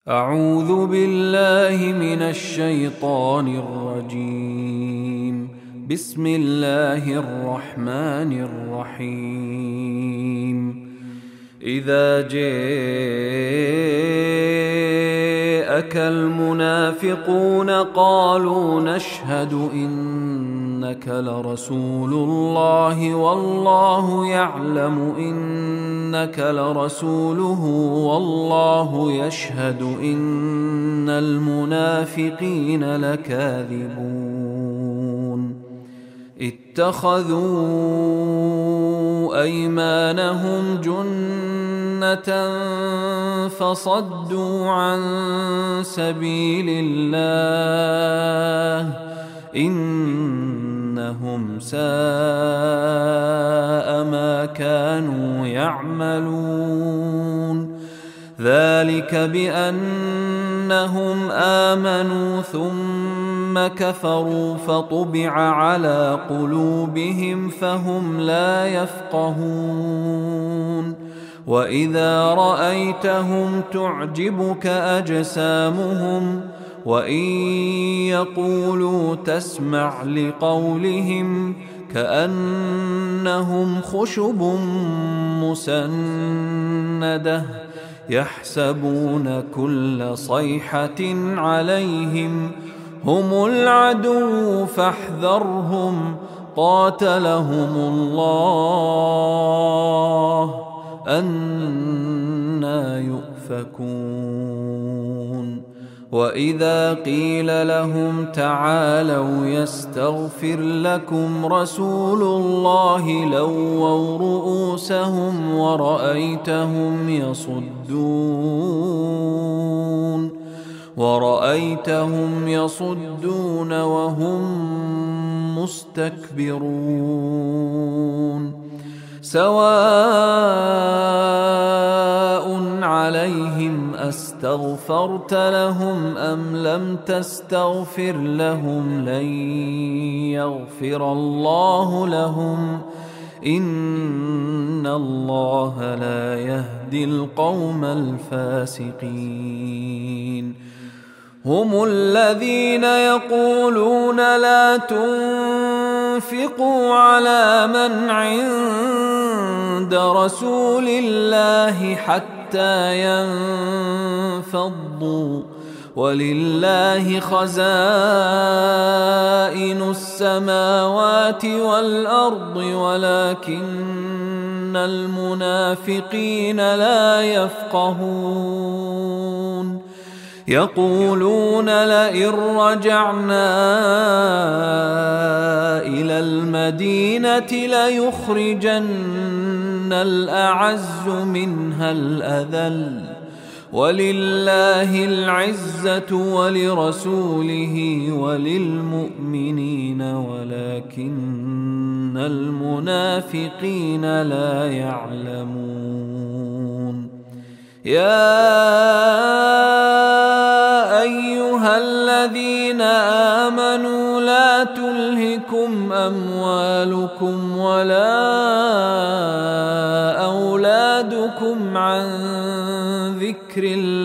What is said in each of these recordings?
أعوذ بالله من الشيطان الرجيم. بسم الله الرحمن الرحيم. إذا جاءك المنافقون قالوا نشهد إنك لرسول الله والله يعلم إنك لرسوله والله يشهد إن المنافقين لكاذبون. اتخذوا أيمانهم جنة فصدوا عن سبيل الله إنهم ساء ما كانوا يعملون. ذلك بأنهم آمنوا ثم كفروا فطبع على قلوبهم فهم لا يفقهون. وإذا رأيتهم تعجبك أجسامهم وإن يقولوا تسمع لقولهم كأنهم خشب مسندة يحسبون كل صيحة عليهم هم العدو فاحذرهم قاتلهم الله أنى يؤفكون. وإذا قيل لهم تعالوا يستغفر لكم رسول الله لووا رؤوسهم ورأيتهم يصدون وهم مستكبرون. سواء عليهم أستغفرت لهم أم لم تستغفر لهم لن يغفر الله لهم إن الله لا يهدي القوم الفاسقين. هم الذين يقولون لا تنفقوا على من عند رسول الله حتى ينفضوا ولله خزائن السماوات والأرض ولكن المنافقين لا يفقهون. يقولون لئن رجعنا إلى المدينة ليخرجن الأعز منها الأذل ولله العزة ولرسوله وللمؤمنين ولكن المنافقين لا يعلمون. يا أيها الذين آمنوا لا تلهكم أموالكم ولا أولادكم عن ذكر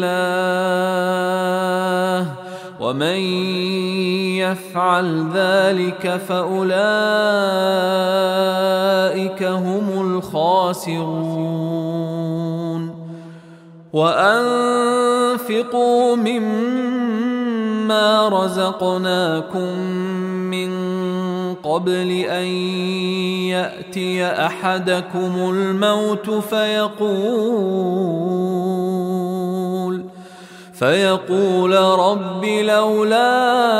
الله ومن يفعل ذلك فأولئك هم الخاسرون. وأنفقوا مما رزقناكم من قبل أن يأتي أحدكم الموت فيقول رب لولا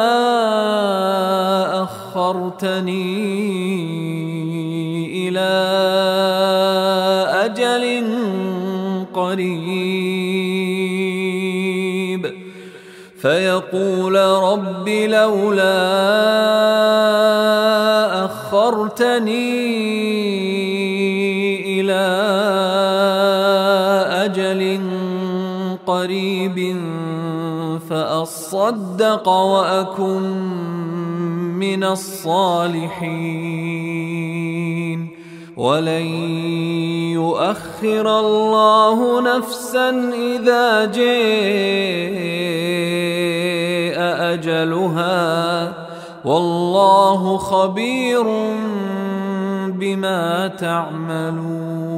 أخرتني إلى أجل قريب فيقول رب لولا أخرتني إلى أجل قريب فأصدق وأكن من الصالحين ولن يؤخر الله نفسا إذا جاء أجلها والله خبير بما تعملون.